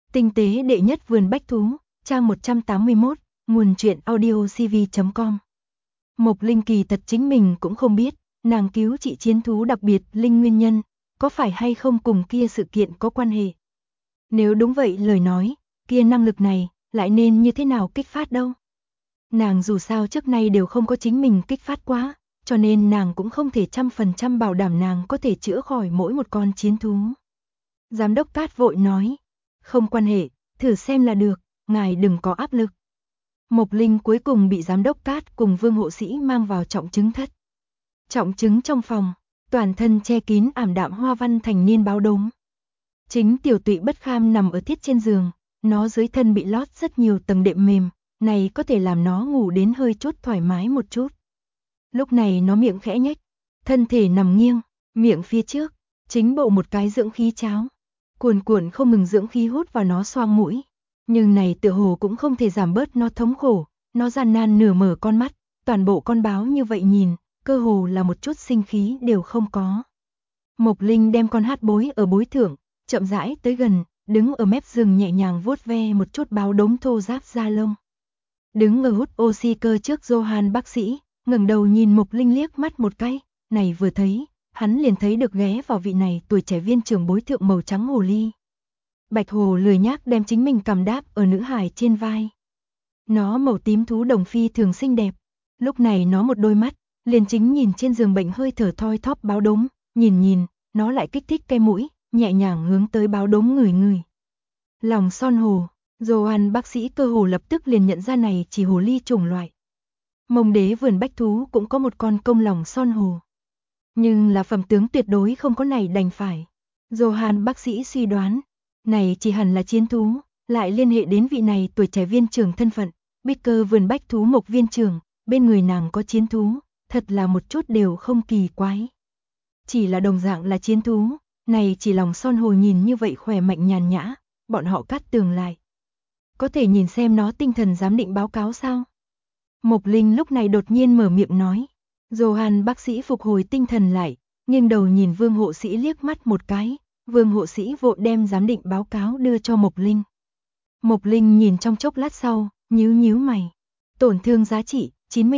Tinh tế đệ nhất vườn bách thú, trang 181, nguồn truyện audiocv.com. Mộc Linh kỳ thật chính mình cũng không biết, nàng cứu trị chiến thú đặc biệt Linh nguyên nhân, có phải hay không cùng kia sự kiện có quan hệ. Nếu đúng vậy lời nói, kia năng lực này, lại nên như thế nào kích phát đâu. Nàng dù sao trước nay đều không có chính mình kích phát quá, cho nên nàng cũng không thể 100% bảo đảm nàng có thể chữa khỏi mỗi một con chiến thú. Giám đốc Cát vội nói, không quan hệ, thử xem là được, ngài đừng có áp lực. Mộc Linh cuối cùng bị giám đốc Cát cùng Vương hộ sĩ mang vào trọng chứng thất. Trọng chứng trong phòng, toàn thân che kín ảm đạm hoa văn thành niên báo đốm. Chính tiểu tụy bất kham nằm ở thiết trên giường, nó dưới thân bị lót rất nhiều tầng đệm mềm, này có thể làm nó ngủ đến hơi chút thoải mái một chút. Lúc này nó miệng khẽ nhếch, thân thể nằm nghiêng, miệng phía trước, chính bộ một cái dưỡng khí cháo. Cuồn cuộn không ngừng dưỡng khí hút vào nó xoang mũi. Nhưng này tựa hồ cũng không thể giảm bớt nó thống khổ, nó gian nan nửa mở con mắt, toàn bộ con báo như vậy nhìn, cơ hồ là một chút sinh khí đều không có. Mộc Linh đem con hát bối ở bối thượng, chậm rãi tới gần, đứng ở mép giường nhẹ nhàng vuốt ve một chút báo đốm thô ráp da lông. Đứng ở hút oxy cơ trước Johan bác sĩ, ngẩng đầu nhìn Mộc Linh liếc mắt một cái, này vừa thấy, hắn liền thấy được ghé vào vị này tuổi trẻ viên trưởng bối thượng màu trắng hồ ly. Bạch hồ lười nhác đem chính mình cầm đáp ở nữ hài trên vai. Nó màu tím thú đồng phi thường xinh đẹp, lúc này nó một đôi mắt, liền chính nhìn trên giường bệnh hơi thở thoi thóp báo đốm, nhìn, nó lại kích thích cái mũi, nhẹ nhàng hướng tới báo đốm ngửi. Lòng son hồ, Johan bác sĩ cơ hồ lập tức liền nhận ra này chỉ hồ ly chủng loại. Mông đế vườn bách thú cũng có một con công lòng son hồ. Nhưng là phẩm tướng tuyệt đối không có này đành phải. Johan bác sĩ suy đoán, này chỉ hẳn là chiến thú, lại liên hệ đến vị này tuổi trẻ viên trưởng thân phận, Bicker vườn bách thú Mộc viên trưởng, bên người nàng có chiến thú, thật là một chút đều không kỳ quái. Chỉ là đồng dạng là chiến thú, này chỉ lòng son hồ nhìn như vậy khỏe mạnh nhàn nhã, bọn họ cắt tường lại. Có thể nhìn xem nó tinh thần giám định báo cáo sao? Mộc Linh lúc này đột nhiên mở miệng nói. Johan bác sĩ phục hồi tinh thần lại, nghiêng đầu nhìn Vương hộ sĩ liếc mắt một cái, Vương hộ sĩ vội đem giám định báo cáo đưa cho Mộc Linh. Mộc Linh nhìn trong chốc lát sau, nhíu mày. Tổn thương giá trị,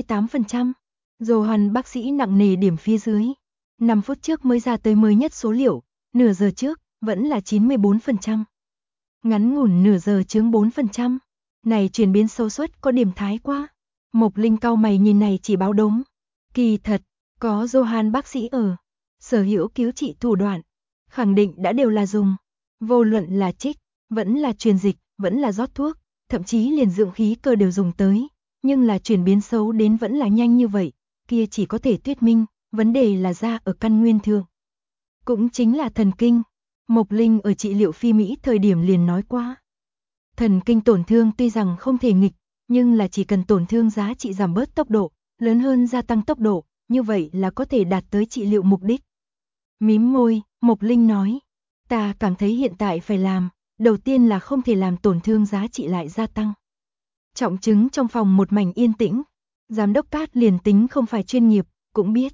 98%. Johan bác sĩ nặng nề điểm phía dưới. 5 phút trước mới ra tới mới nhất số liệu, nửa giờ trước, vẫn là 94%. Ngắn ngủn nửa giờ chướng 4%. Này chuyển biến sâu suất có điểm thái quá. Mộc Linh cau mày nhìn này chỉ báo đốm. Kỳ thật, có Johan bác sĩ ở, sở hữu cứu trị thủ đoạn, khẳng định đã đều là dùng. Vô luận là trích, vẫn là truyền dịch, vẫn là rót thuốc, thậm chí liền dưỡng khí cơ đều dùng tới. Nhưng là chuyển biến xấu đến vẫn là nhanh như vậy, kia chỉ có thể thuyết minh, vấn đề là ra ở căn nguyên thượng. Cũng chính là thần kinh. Mộc Linh ở trị liệu phi Mỹ thời điểm liền nói qua. Thần kinh tổn thương tuy rằng không thể nghịch, nhưng là chỉ cần tổn thương giá trị giảm bớt tốc độ, lớn hơn gia tăng tốc độ, như vậy là có thể đạt tới trị liệu mục đích. Mím môi, Mộc Linh nói, ta cảm thấy hiện tại phải làm, đầu tiên là không thể làm tổn thương giá trị lại gia tăng. Trọng chứng trong phòng một mảnh yên tĩnh, giám đốc Cát liền tính không phải chuyên nghiệp, cũng biết.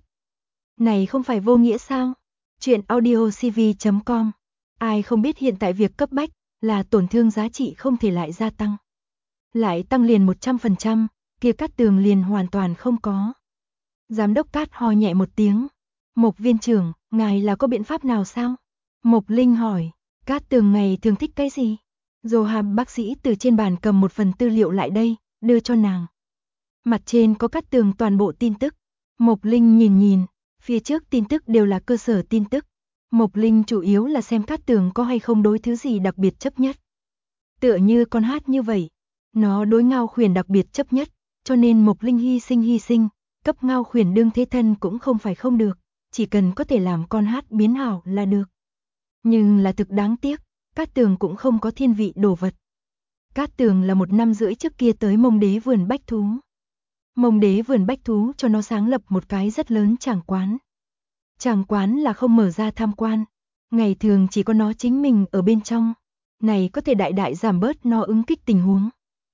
Này không phải vô nghĩa sao? Chuyện audiocv.com. Ai không biết hiện tại việc cấp bách là tổn thương giá trị không thể lại gia tăng. Lại tăng liền 100%, kia Cát Tường liền hoàn toàn không có. Giám đốc Cát ho nhẹ một tiếng. Mộc viên trưởng, ngài là có biện pháp nào sao? Mộc Linh hỏi, Cát Tường ngày thường thích cái gì? Johan bác sĩ từ trên bàn cầm một phần tư liệu lại đây, đưa cho nàng. Mặt trên có Cát Tường toàn bộ tin tức. Mộc Linh nhìn, phía trước tin tức đều là cơ sở tin tức. Mộc Linh chủ yếu là xem Cát Tường có hay không đối thứ gì đặc biệt chấp nhất. Tựa như con hát như vậy, nó đối Ngao Khuyển đặc biệt chấp nhất, cho nên Mộc Linh hy sinh, cấp Ngao Khuyển đương thế thân cũng không phải không được, chỉ cần có thể làm con hát biến hảo là được. Nhưng là thực đáng tiếc, Cát Tường cũng không có thiên vị đồ vật. Cát Tường là 1 năm rưỡi trước kia tới Mông đế vườn bách thú. Mông đế vườn bách thú cho nó sáng lập một cái rất lớn tràng quán. Tràng quán là không mở ra tham quan, ngày thường chỉ có nó chính mình ở bên trong. Này có thể đại đại giảm bớt nó ứng kích tình huống.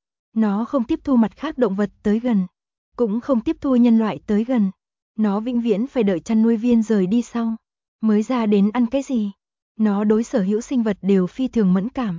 Nó không tiếp thu mặt khác động vật tới gần, cũng không tiếp thu nhân loại tới gần. Nó vĩnh viễn phải đợi chăn nuôi viên rời đi sau, mới ra đến ăn cái gì. Nó đối sở hữu sinh vật đều phi thường mẫn cảm.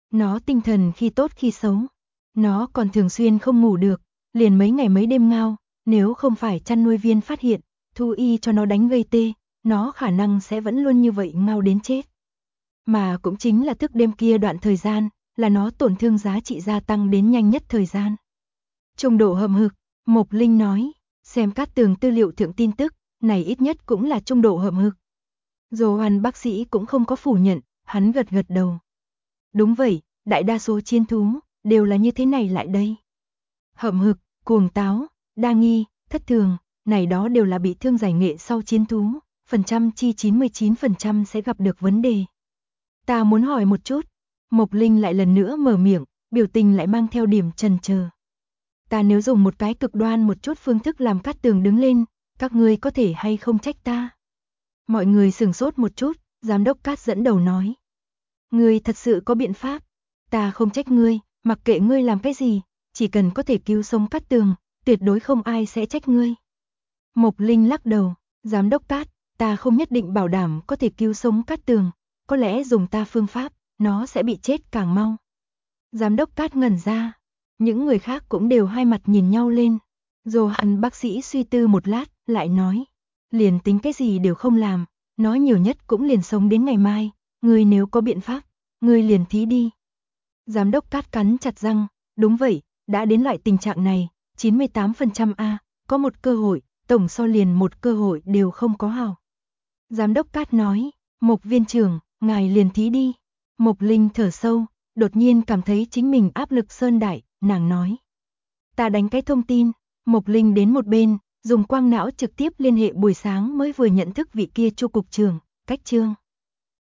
Nó tinh thần khi tốt khi xấu. Nó còn thường xuyên không ngủ được, liền mấy ngày mấy đêm ngao, nếu không phải chăn nuôi viên phát hiện, thú y cho nó đánh gây tê, nó khả năng sẽ vẫn luôn như vậy ngao đến chết. Mà cũng chính là thức đêm kia đoạn thời gian, là nó tổn thương giá trị gia tăng đến nhanh nhất thời gian. Trung độ hầm hực, Mộc Linh nói, xem Cát Tường tư liệu thượng tin tức, này ít nhất cũng là trung độ hầm hực. Johan bác sĩ cũng không có phủ nhận, hắn gật gật đầu. Đúng vậy, đại đa số chiến thú, đều là như thế này lại đây. Hậm hực, cuồng táo, đa nghi, thất thường, này đó đều là bị thương giải nghệ sau chiến thú, phần trăm chi 99% sẽ gặp được vấn đề. Ta muốn hỏi một chút, Mộc Linh lại lần nữa mở miệng, biểu tình lại mang theo điểm chần chờ. Ta nếu dùng một cái cực đoan một chút phương thức làm Cát Tường đứng lên, các ngươi có thể hay không trách ta? Mọi người sửng sốt một chút, giám đốc Cát dẫn đầu nói. Ngươi thật sự có biện pháp, ta không trách ngươi, mặc kệ ngươi làm cái gì, chỉ cần có thể cứu sống Cát Tường, tuyệt đối không ai sẽ trách ngươi. Mộc Linh lắc đầu, giám đốc Cát, ta không nhất định bảo đảm có thể cứu sống Cát Tường, có lẽ dùng ta phương pháp, nó sẽ bị chết càng mau. Giám đốc Cát ngẩn ra, những người khác cũng đều hai mặt nhìn nhau lên. Johan bác sĩ suy tư một lát, lại nói, liền tính cái gì đều không làm, nó nhiều nhất cũng liền sống đến ngày mai, ngươi nếu có biện pháp, ngươi liền thí đi. Giám đốc Cát cắn chặt răng, đúng vậy, đã đến loại tình trạng này, 98% a, có một cơ hội, tổng so liền một cơ hội đều không có hào. Giám đốc Cát nói, Mộc viên trưởng, ngài liền thí đi. Mộc Linh thở sâu, đột nhiên cảm thấy chính mình áp lực sơn đại, nàng nói. Ta đánh cái thông tin, Mộc Linh đến một bên, dùng quang não trực tiếp liên hệ buổi sáng mới vừa nhận thức vị kia Chu cục trưởng, Cách Trương.